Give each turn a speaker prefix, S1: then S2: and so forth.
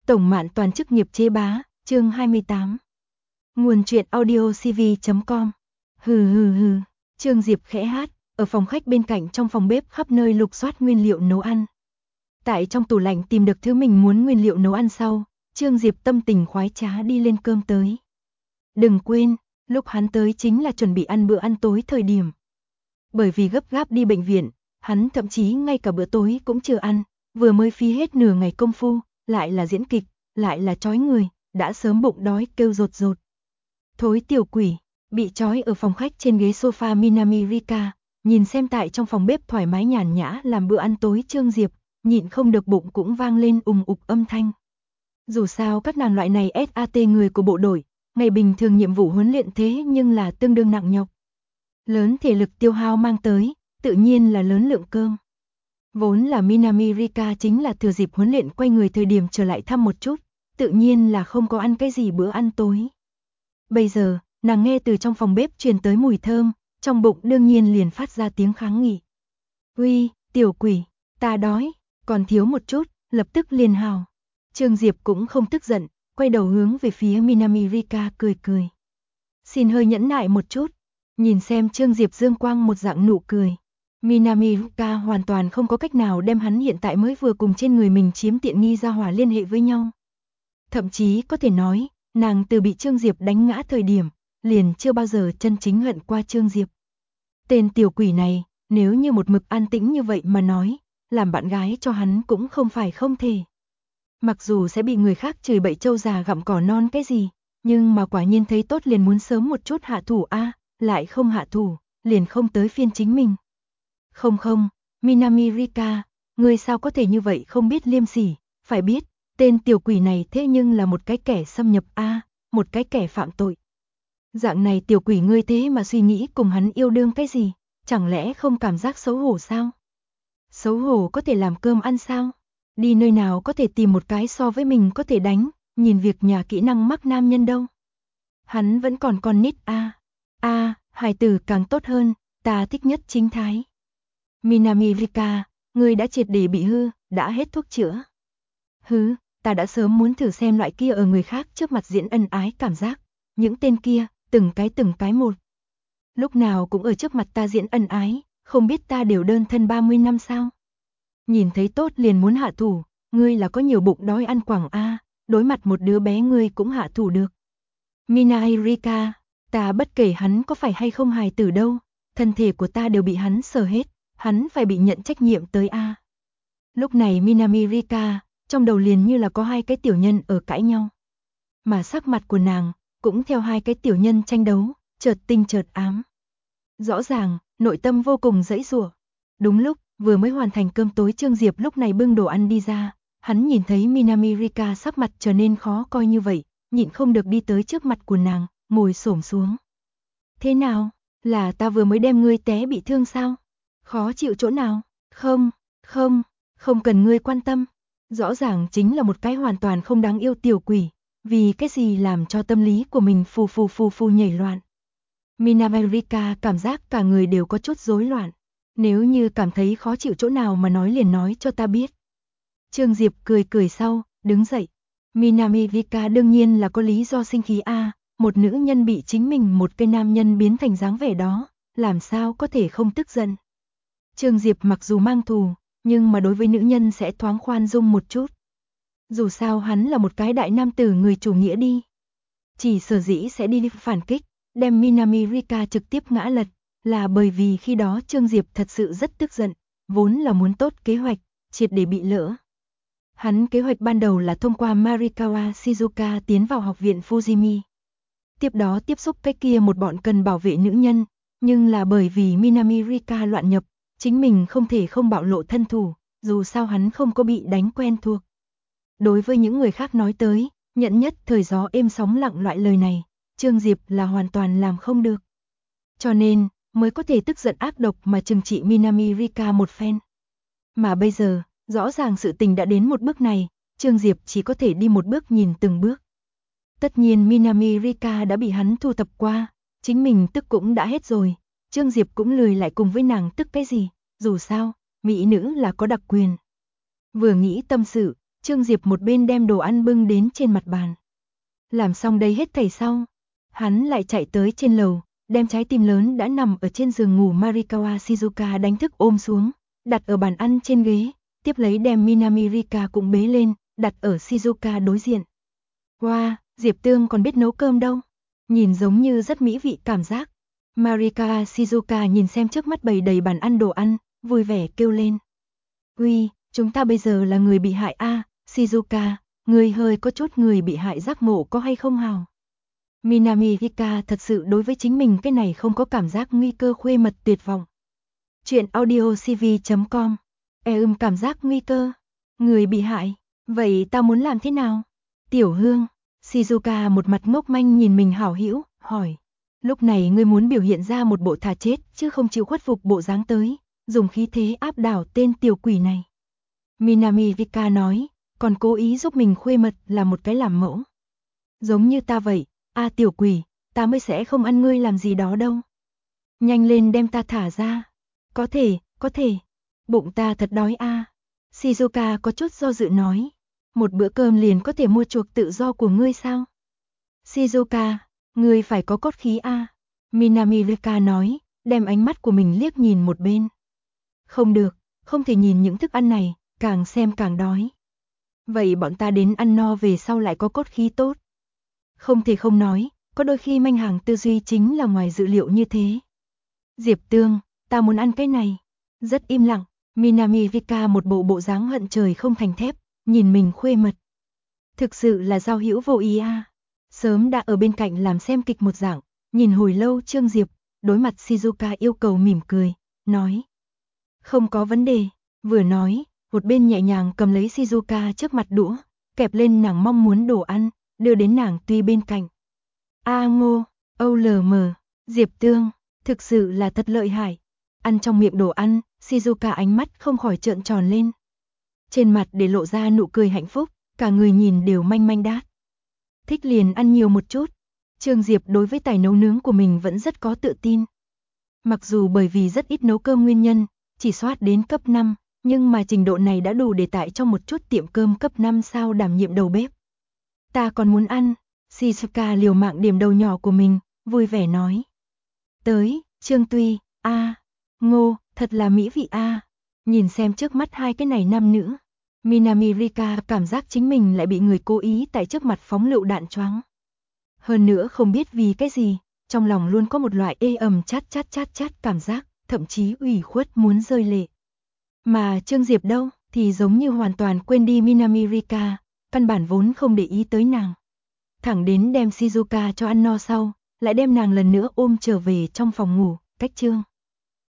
S1: Tổng Mạn Toàn chức nghiệp chế bá, chương 28. Nguồn truyện audiocv.com. Hừ. Trương Diệp khẽ hát, ở phòng khách bên cạnh trong phòng bếp khắp nơi lục soát nguyên liệu nấu ăn. Tại trong tủ lạnh tìm được thứ mình muốn nguyên liệu nấu ăn sau, Trương Diệp tâm tình khoái trá đi lên cơm tới. Đừng quên, lúc hắn tới chính là chuẩn bị ăn bữa ăn tối thời điểm. Bởi vì gấp gáp đi bệnh viện, hắn thậm chí ngay cả bữa tối cũng chưa ăn, vừa mới phí hết nửa ngày công phu, lại là diễn kịch, lại là trói người, đã sớm bụng đói kêu rột rột. Thối tiểu quỷ, bị trói ở phòng khách trên ghế sofa Minami Rika, nhìn xem tại trong phòng bếp thoải mái nhàn nhã làm bữa ăn tối Trương Diệp, nhịn không được bụng cũng vang lên ùng ục âm thanh. Dù sao các nàng loại này SAT người của bộ đội, ngày bình thường nhiệm vụ huấn luyện thế nhưng là tương đương nặng nhọc. Lớn thể lực tiêu hao mang tới, tự nhiên là lớn lượng cơm. Vốn là Minami Rika chính là thừa dịp huấn luyện quay người thời điểm trở lại thăm một chút, tự nhiên là không có ăn cái gì bữa ăn tối. Bây giờ, nàng nghe từ trong phòng bếp truyền tới mùi thơm, trong bụng đương nhiên liền phát ra tiếng kháng nghị. Uy, tiểu quỷ, ta đói, còn thiếu một chút, lập tức liền hào. Trương Diệp cũng không tức giận, quay đầu hướng về phía Minami Rika cười. Xin hơi nhẫn nại một chút, nhìn xem Trương Diệp dương quang một dạng nụ cười. Minami Rika hoàn toàn không có cách nào đem hắn hiện tại mới vừa cùng trên người mình chiếm tiện nghi ra hỏa liên hệ với nhau. Thậm chí có thể nói, nàng từ bị Trương Diệp đánh ngã thời điểm, liền chưa bao giờ chân chính hận qua Trương Diệp. Tên tiểu quỷ này, nếu như một mực an tĩnh như vậy mà nói, làm bạn gái cho hắn cũng không phải không thể. Mặc dù sẽ bị người khác chửi bậy trâu già gặm cỏ non cái gì, nhưng mà quả nhiên thấy tốt liền muốn sớm một chút hạ thủ lại không hạ thủ, liền không tới phiên chính mình. Không, Minami Rika, ngươi sao có thể như vậy không biết liêm sỉ, phải biết, tên tiểu quỷ này thế nhưng là một cái kẻ xâm nhập một cái kẻ phạm tội. Dạng này tiểu quỷ ngươi thế mà suy nghĩ cùng hắn yêu đương cái gì, chẳng lẽ không cảm giác xấu hổ sao? Xấu hổ có thể làm cơm ăn sao? Đi nơi nào có thể tìm một cái so với mình có thể đánh, nhìn việc nhà kỹ năng mắc nam nhân đâu. Hắn vẫn còn con nít hài tử càng tốt hơn, ta thích nhất chính thái. Minami Rika, ngươi đã triệt để bị hư, đã hết thuốc chữa. Ta đã sớm muốn thử xem loại kia ở người khác trước mặt diễn ân ái cảm giác. Những tên kia, từng cái một. Lúc nào cũng ở trước mặt ta diễn ân ái, không biết ta đều đơn thân 30 năm sao. Nhìn thấy tốt liền muốn hạ thủ, ngươi là có nhiều bụng đói ăn quảng đối mặt một đứa bé ngươi cũng hạ thủ được. Minami Rika, ta bất kể hắn có phải hay không hài tử đâu, thân thể của ta đều bị hắn sờ hết, hắn phải bị nhận trách nhiệm tới Lúc này Minami Rika, trong đầu liền như là có hai cái tiểu nhân ở cãi nhau. Mà sắc mặt của nàng, cũng theo hai cái tiểu nhân tranh đấu, chợt tinh chợt ám. Rõ ràng, nội tâm vô cùng dãy giụa. Đúng lúc, vừa mới hoàn thành cơm tối Trương Diệp lúc này bưng đồ ăn đi ra, hắn nhìn thấy Minami Rika sắc mặt trở nên khó coi như vậy, nhịn không được đi tới trước mặt của nàng, ngồi xổm xuống. Thế nào, là ta vừa mới đem ngươi té bị thương sao? Khó chịu chỗ nào? Không cần ngươi quan tâm. Rõ ràng chính là một cái hoàn toàn không đáng yêu tiểu quỷ, vì cái gì làm cho tâm lý của mình phù nhảy loạn. Minami Rika cảm giác cả người đều có chút rối loạn. Nếu như cảm thấy khó chịu chỗ nào mà nói liền nói cho ta biết. Trương Diệp cười sau, đứng dậy. Minami Rika đương nhiên là có lý do sinh khí một nữ nhân bị chính mình một cái nam nhân biến thành dáng vẻ đó, làm sao có thể không tức giận. Trương Diệp mặc dù mang thù, nhưng mà đối với nữ nhân sẽ thoáng khoan dung một chút. Dù sao hắn là một cái đại nam tử người chủ nghĩa đi. Chỉ sở dĩ sẽ đi phản kích, đem Minami Rika trực tiếp ngã lật, là bởi vì khi đó Trương Diệp thật sự rất tức giận, vốn là muốn tốt kế hoạch, triệt để bị lỡ. Hắn kế hoạch ban đầu là thông qua Marikawa Shizuka tiến vào học viện Fujimi. Tiếp đó tiếp xúc cái kia một bọn cần bảo vệ nữ nhân, nhưng là bởi vì Minami Rika loạn nhập, chính mình không thể không bạo lộ thân thủ, dù sao hắn không có bị đánh quen thuộc. Đối với những người khác nói tới, nhận nhất thời gió êm sóng lặng loại lời này, Trương Diệp là hoàn toàn làm không được. Cho nên, mới có thể tức giận ác độc mà trừng trị Minami Rika một phen. Mà bây giờ, rõ ràng sự tình đã đến một bước này, Trương Diệp chỉ có thể đi một bước nhìn từng bước. Tất nhiên Minami Rika đã bị hắn thu thập qua, chính mình tức cũng đã hết rồi, Trương Diệp cũng lười lại cùng với nàng tức cái gì, dù sao, mỹ nữ là có đặc quyền. Vừa nghĩ tâm sự, Trương Diệp một bên đem đồ ăn bưng đến trên mặt bàn. Làm xong đây hết thảy sau, hắn lại chạy tới trên lầu, đem trái tim lớn đã nằm ở trên giường ngủ Marikawa Shizuka đánh thức ôm xuống, đặt ở bàn ăn trên ghế, tiếp lấy đem Minami Rika cũng bế lên, đặt ở Shizuka đối diện. Wow, Diệp Tương còn biết nấu cơm đâu. Nhìn giống như rất mỹ vị cảm giác. Marika Shizuka nhìn xem trước mắt bày đầy bàn ăn đồ ăn, vui vẻ kêu lên. Uy, chúng ta bây giờ là người bị hại a, Shizuka, người hơi có chút người bị hại giác ngộ có hay không hào? Minami Rika thật sự đối với chính mình cái này không có cảm giác nguy cơ khuê mật tuyệt vọng. Chuyện audiocv.com. Cảm giác nguy cơ. Người bị hại. Vậy ta muốn làm thế nào? Tiểu Hương. Shizuka một mặt ngốc manh nhìn mình hảo hữu, hỏi. Lúc này ngươi muốn biểu hiện ra một bộ thà chết chứ không chịu khuất phục bộ dáng tới, dùng khí thế áp đảo tên tiểu quỷ này. Minami Rika nói, còn cố ý giúp mình khuê mật là một cái làm mẫu. Giống như ta vậy, tiểu quỷ, ta mới sẽ không ăn ngươi làm gì đó đâu. Nhanh lên đem ta thả ra. Có thể. Bụng ta thật đói Shizuka có chút do dự nói. Một bữa cơm liền có thể mua chuộc tự do của ngươi sao? Shizuka, ngươi phải có cốt khí Minami Rika nói, đem ánh mắt của mình liếc nhìn một bên. Không được, không thể nhìn những thức ăn này, càng xem càng đói. Vậy bọn ta đến ăn no về sau lại có cốt khí tốt. Không thể không nói, có đôi khi manh hàng tư duy chính là ngoài dự liệu như thế. Diệp Tương, ta muốn ăn cái này. Rất im lặng, Minami Rika một bộ dáng hận trời không thành thép, nhìn mình khuê mật. Thực sự là giao hữu vô ý Sớm đã ở bên cạnh làm xem kịch một dạng, nhìn hồi lâu Trương Diệp, đối mặt Shizuka yêu cầu mỉm cười, nói. Không có vấn đề, vừa nói, một bên nhẹ nhàng cầm lấy Shizuka trước mặt đũa, kẹp lên nàng mong muốn đồ ăn, đưa đến nàng tuy bên cạnh. Ngô, OLM, Diệp Tương, thực sự là thật lợi hại. Ăn trong miệng đồ ăn, Shizuka ánh mắt không khỏi trợn tròn lên. Trên mặt để lộ ra nụ cười hạnh phúc, cả người nhìn đều manh manh đát. Thích liền ăn nhiều một chút. Trương Diệp đối với tài nấu nướng của mình vẫn rất có tự tin. Mặc dù bởi vì rất ít nấu cơm nguyên nhân, chỉ soát đến cấp 5, nhưng mà trình độ này đã đủ để tại trong một chút tiệm cơm cấp 5 sao đảm nhiệm đầu bếp. Ta còn muốn ăn. Shizuka liều mạng điểm đầu nhỏ của mình, vui vẻ nói. Tới, Trương Tuy, Ngô, thật là mỹ vị Nhìn xem trước mắt hai cái này nam nữ. Minami Rika cảm giác chính mình lại bị người cố ý tại trước mặt phóng lựu đạn choáng. Hơn nữa không biết vì cái gì, trong lòng luôn có một loại ê ẩm chát cảm giác, thậm chí ủy khuất muốn rơi lệ. Mà Trương Diệp đâu, thì giống như hoàn toàn quên đi Minami Rika, căn bản vốn không để ý tới nàng. Thẳng đến đem Shizuka cho ăn no sau, lại đem nàng lần nữa ôm trở về trong phòng ngủ, cách Trương